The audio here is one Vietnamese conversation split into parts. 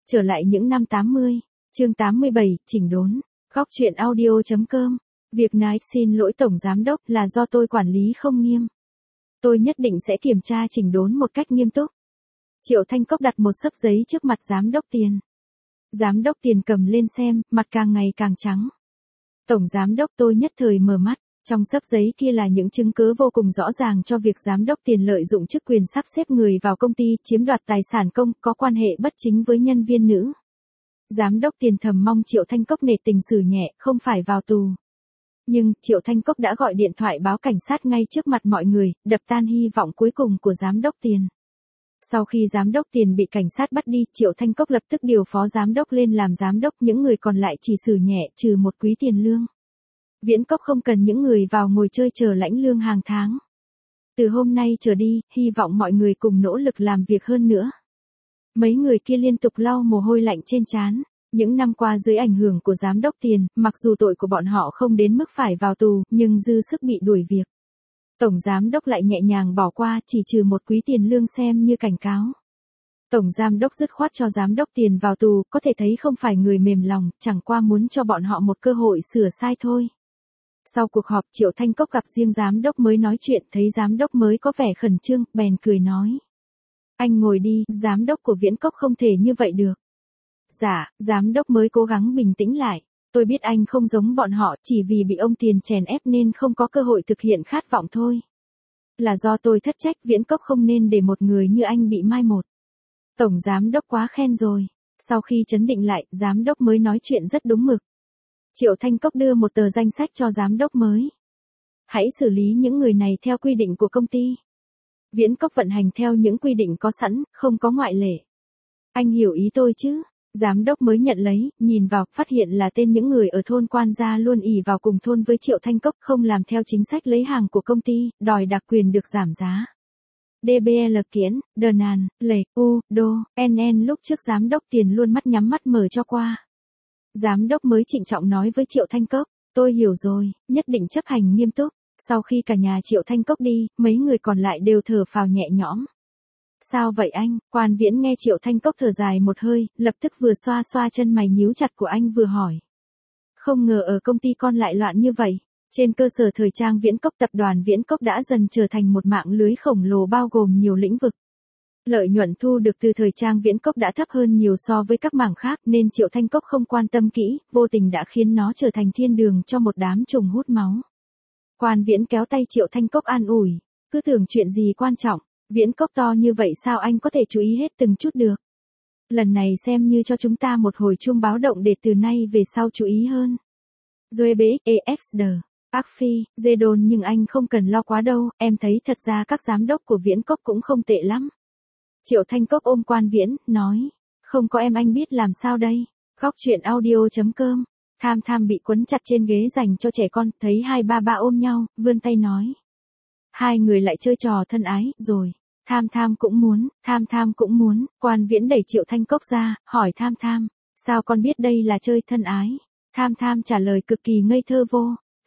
Trở lại những năm 80, chương 87, chỉnh đốn. Góc truyện audio.com. Việc này xin lỗi Tổng Giám Đốc là do tôi quản lý không nghiêm. Tôi nhất định sẽ kiểm tra chỉnh đốn một cách nghiêm túc. Triệu Thanh Cốc đặt một xấp giấy trước mặt Giám Đốc Tiền. Giám Đốc Tiền cầm lên xem, mặt càng ngày càng trắng. Tổng Giám Đốc, tôi nhất thời mở mắt. Trong xấp giấy kia là những chứng cứ vô cùng rõ ràng cho việc Giám Đốc Tiền lợi dụng chức quyền sắp xếp người vào công ty, chiếm đoạt tài sản công, có quan hệ bất chính với nhân viên nữ. Giám Đốc Tiền thầm mong Triệu Thanh Cốc nể tình xử nhẹ, không phải vào tù. Nhưng, Triệu Thanh Cốc đã gọi điện thoại báo cảnh sát ngay trước mặt mọi người, đập tan hy vọng cuối cùng của Giám Đốc Tiền. Sau khi Giám Đốc Tiền bị cảnh sát bắt đi, Triệu Thanh Cốc lập tức điều Phó Giám Đốc lên làm Giám Đốc, những người còn lại chỉ xử nhẹ, trừ một quý tiền lương. Viễn Cốc không cần những người vào ngồi chơi chờ lãnh lương hàng tháng. Từ hôm nay trở đi, hy vọng mọi người cùng nỗ lực làm việc hơn nữa. Mấy người kia liên tục lau mồ hôi lạnh trên trán. Những năm qua dưới ảnh hưởng của Giám Đốc Tiền, mặc dù tội của bọn họ không đến mức phải vào tù, nhưng dư sức bị đuổi việc. Tổng Giám Đốc lại nhẹ nhàng bỏ qua, chỉ trừ một quý tiền lương xem như cảnh cáo. Tổng Giám Đốc dứt khoát cho Giám Đốc Tiền vào tù, có thể thấy không phải người mềm lòng, chẳng qua muốn cho bọn họ một cơ hội sửa sai thôi. Sau cuộc họp, Triệu Thanh Cốc gặp riêng Giám Đốc mới nói chuyện, thấy Giám Đốc mới có vẻ khẩn trương, bèn cười nói. Anh ngồi đi, Giám Đốc của Viễn Cốc không thể như vậy được. Dạ, Giám Đốc mới cố gắng bình tĩnh lại. Tôi biết anh không giống bọn họ, chỉ vì bị ông Tiền chèn ép nên không có cơ hội thực hiện khát vọng thôi. Là do tôi thất trách, Viễn Cốc không nên để một người như anh bị mai một. Tổng Giám Đốc quá khen rồi. Sau khi chấn định lại, Giám Đốc mới nói chuyện rất đúng mực. Triệu Thanh Cốc đưa một tờ danh sách cho Giám Đốc mới. Hãy xử lý những người này theo quy định của công ty. Viễn Cốc vận hành theo những quy định có sẵn, không có ngoại lệ. Anh hiểu ý tôi chứ? Giám Đốc mới nhận lấy, nhìn vào, phát hiện là tên những người ở thôn Quan Gia luôn ỷ vào cùng thôn với Triệu Thanh Cốc, không làm theo chính sách lấy hàng của công ty, đòi đặc quyền được giảm giá. DBL Kiễn, Đờ Nàn, Lệ, U, Đô, NN lúc trước Giám Đốc Tiền luôn mắt nhắm mắt mở cho qua. Giám Đốc mới trịnh trọng nói với Triệu Thanh Cốc, tôi hiểu rồi, nhất định chấp hành nghiêm túc. Sau khi cả nhà Triệu Thanh Cốc đi, mấy người còn lại đều thở phào nhẹ nhõm. Sao vậy anh? Quan Viễn nghe Triệu Thanh Cốc thở dài một hơi, lập tức vừa xoa xoa chân mày nhíu chặt của anh vừa hỏi. Không ngờ ở công ty con lại loạn như vậy. Trên cơ sở thời trang Viễn Cốc, tập đoàn Viễn Cốc đã dần trở thành một mạng lưới khổng lồ bao gồm nhiều lĩnh vực. Lợi nhuận thu được từ thời trang Viễn Cốc đã thấp hơn nhiều so với các mảng khác, nên Triệu Thanh Cốc không quan tâm kỹ, vô tình đã khiến nó trở thành thiên đường cho một đám trùng hút máu. Quan Viễn kéo tay Triệu Thanh Cốc an ủi, cứ tưởng chuyện gì quan trọng, Viễn Cốc to như vậy sao anh có thể chú ý hết từng chút được. Lần này xem như cho chúng ta một hồi chuông báo động để từ nay về sau chú ý hơn. Zoebe, EXD, Bác Phi, Zedon, nhưng anh không cần lo quá đâu, em thấy thật ra các giám đốc của Viễn Cốc cũng không tệ lắm. Triệu Thanh Cốc ôm Quan Viễn, nói, không có em anh biết làm sao đây. Góc truyện audio.com. Tham Tham bị quấn chặt trên ghế dành cho trẻ con, thấy hai ba ba ôm nhau, vươn tay nói. Hai người lại chơi trò thân ái, rồi. Tham Tham cũng muốn, Quan Viễn đẩy Triệu Thanh Cốc ra, hỏi Tham Tham, sao con biết đây là chơi thân ái? Tham Tham trả lời cực kỳ ngây thơ vô.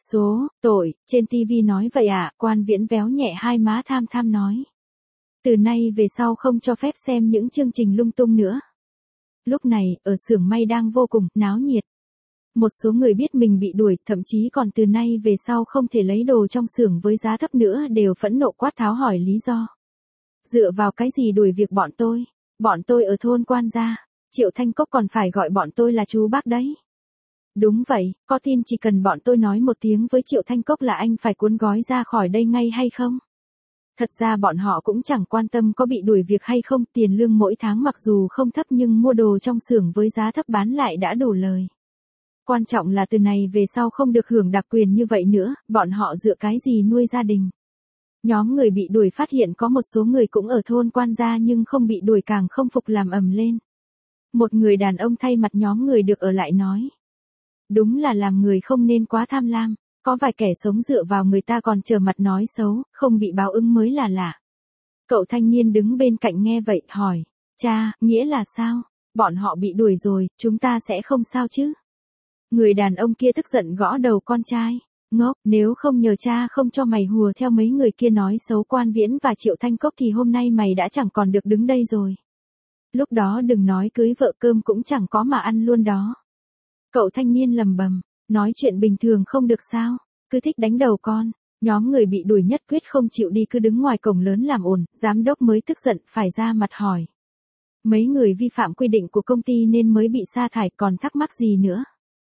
Tội, trên TV nói vậy à? Quan Viễn véo nhẹ hai má Tham Tham nói. Từ nay về sau không cho phép xem những chương trình lung tung nữa. Lúc này, ở xưởng may đang vô cùng náo nhiệt. Một số người biết mình bị đuổi, thậm chí còn từ nay về sau không thể lấy đồ trong xưởng với giá thấp nữa đều phẫn nộ quát tháo hỏi lý do. Dựa vào cái gì đuổi việc bọn tôi? Bọn tôi ở thôn Quan Gia. Triệu Thanh Cốc còn phải gọi bọn tôi là chú bác đấy. Đúng vậy, có tin chỉ cần bọn tôi nói một tiếng với Triệu Thanh Cốc là anh phải cuốn gói ra khỏi đây ngay hay không? Thật ra bọn họ cũng chẳng quan tâm có bị đuổi việc hay không, tiền lương mỗi tháng mặc dù không thấp nhưng mua đồ trong xưởng với giá thấp bán lại đã đủ lời. Quan trọng là từ này về sau không được hưởng đặc quyền như vậy nữa, bọn họ dựa cái gì nuôi gia đình. Nhóm người bị đuổi phát hiện có một số người cũng ở thôn Quan Gia nhưng không bị đuổi càng không phục làm ầm lên. Một người đàn ông thay mặt nhóm người được ở lại nói. Đúng là làm người không nên quá tham lam, có vài kẻ sống dựa vào người ta còn trở mặt nói xấu, không bị báo ứng mới là lạ. Cậu thanh niên đứng bên cạnh nghe vậy, hỏi, cha, nghĩa là sao? Bọn họ bị đuổi rồi, chúng ta sẽ không sao chứ? Người đàn ông kia tức giận gõ đầu con trai. Ngốc, nếu không nhờ cha không cho mày hùa theo mấy người kia nói xấu Quan Viễn và Triệu Thanh Cốc thì hôm nay mày đã chẳng còn được đứng đây rồi. Lúc đó đừng nói cưới vợ cơm cũng chẳng có mà ăn luôn đó. Cậu thanh niên lầm bầm, nói chuyện bình thường không được sao, cứ thích đánh đầu con. Nhóm người bị đuổi nhất quyết không chịu đi cứ đứng ngoài cổng lớn làm ồn, giám đốc mới tức giận phải ra mặt hỏi. Mấy người vi phạm quy định của công ty nên mới bị sa thải, còn thắc mắc gì nữa.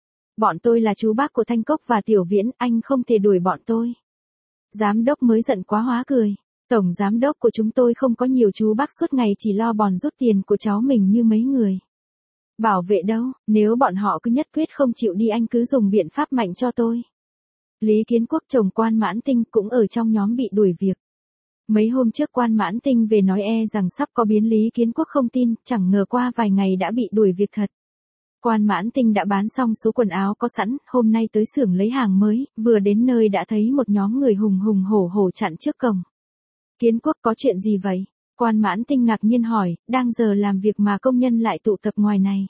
Bọn tôi là chú bác của Thanh Cốc và Tiểu Viễn, anh không thể đuổi bọn tôi. Giám đốc mới giận quá hóa cười. Tổng giám đốc của chúng tôi không có nhiều chú bác suốt ngày chỉ lo bòn rút tiền của cháu mình như mấy người. Bảo vệ đâu, nếu bọn họ cứ nhất quyết không chịu đi anh cứ dùng biện pháp mạnh cho tôi. Lý Kiến Quốc chồng Quan Mãn Tinh cũng ở trong nhóm bị đuổi việc. Mấy hôm trước Quan Mãn Tinh về nói rằng sắp có biến, Lý Kiến Quốc không tin, chẳng ngờ qua vài ngày đã bị đuổi việc thật. Quan Mãn Tinh đã bán xong số quần áo có sẵn, hôm nay tới xưởng lấy hàng mới, vừa đến nơi đã thấy một nhóm người hùng hùng hổ hổ chặn trước cổng. Kiến Quốc có chuyện gì vậy? Quan Mãn Tinh ngạc nhiên hỏi, đang giờ làm việc mà công nhân lại tụ tập ngoài này.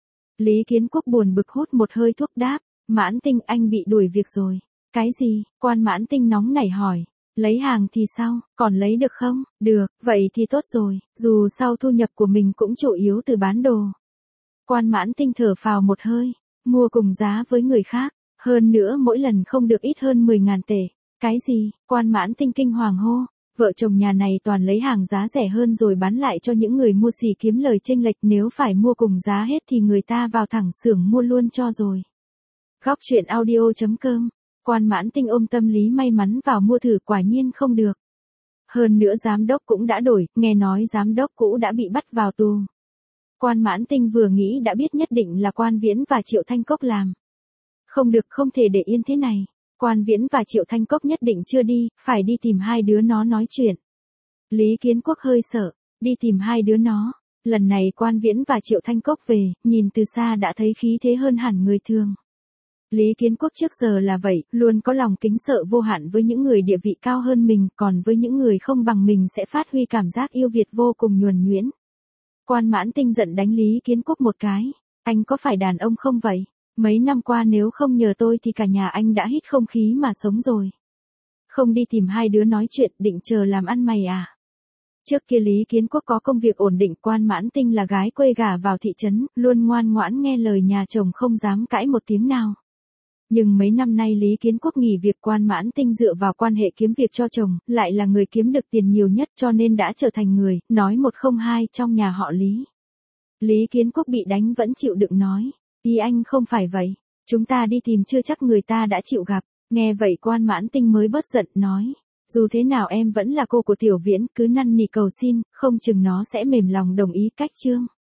Lý Kiến Quốc buồn bực hút một hơi thuốc đáp, Mãn Tinh anh bị đuổi việc rồi. Cái gì? Quan Mãn Tinh nóng nảy hỏi. Lấy hàng thì sao, còn lấy được không? Được, vậy thì tốt rồi, dù sao thu nhập của mình cũng chủ yếu từ bán đồ. Quan Mãn Tinh thở phào một hơi, mua cùng giá với người khác, hơn nữa mỗi lần không được ít hơn 10.000 tệ. Cái gì? Quan Mãn Tinh kinh hoàng hô, vợ chồng nhà này toàn lấy hàng giá rẻ hơn rồi bán lại cho những người mua xỉ kiếm lời chênh lệch, nếu phải mua cùng giá hết thì người ta vào thẳng xưởng mua luôn cho rồi. Góc truyện audio.com. Quan Mãn Tinh ôm tâm lý may mắn vào mua thử, quả nhiên không được. Hơn nữa giám đốc cũng đã đổi, nghe nói giám đốc cũ đã bị bắt vào tù. Quan Mãn Tinh vừa nghĩ đã biết nhất định là Quan Viễn và Triệu Thanh Cốc làm. Không được, không thể để yên thế này. Quan Viễn và Triệu Thanh Cốc nhất định chưa đi, phải đi tìm hai đứa nó nói chuyện. Lý Kiến Quốc hơi sợ, đi tìm hai đứa nó. Lần này Quan Viễn và Triệu Thanh Cốc về, nhìn từ xa đã thấy khí thế hơn hẳn người thường. Lý Kiến Quốc trước giờ là vậy, luôn có lòng kính sợ vô hạn với những người địa vị cao hơn mình, còn với những người không bằng mình sẽ phát huy cảm giác yêu Việt vô cùng nhuần nhuyễn. Quan Mãn Tinh giận đánh Lý Kiến Quốc một cái. Anh có phải đàn ông không vậy? Mấy năm qua nếu không nhờ tôi thì cả nhà anh đã hít không khí mà sống rồi. Không đi tìm hai đứa nói chuyện, định chờ làm ăn mày à? Trước kia Lý Kiến Quốc có công việc ổn định, Quan Mãn Tinh là gái quê gả vào thị trấn, luôn ngoan ngoãn nghe lời nhà chồng không dám cãi một tiếng nào. Nhưng mấy năm nay Lý Kiến Quốc nghỉ việc, Quan Mãn Tinh dựa vào quan hệ kiếm việc cho chồng, lại là người kiếm được tiền nhiều nhất cho nên đã trở thành người, nói một không hai trong nhà họ Lý. Lý Kiến Quốc bị đánh vẫn chịu đựng nói, ý anh không phải vậy, chúng ta đi tìm chưa chắc người ta đã chịu gặp. Nghe vậy Quan Mãn Tinh mới bớt giận nói, dù thế nào em vẫn là cô của Tiểu Viễn, cứ năn nỉ cầu xin, không chừng nó sẽ mềm lòng đồng ý. Cách chương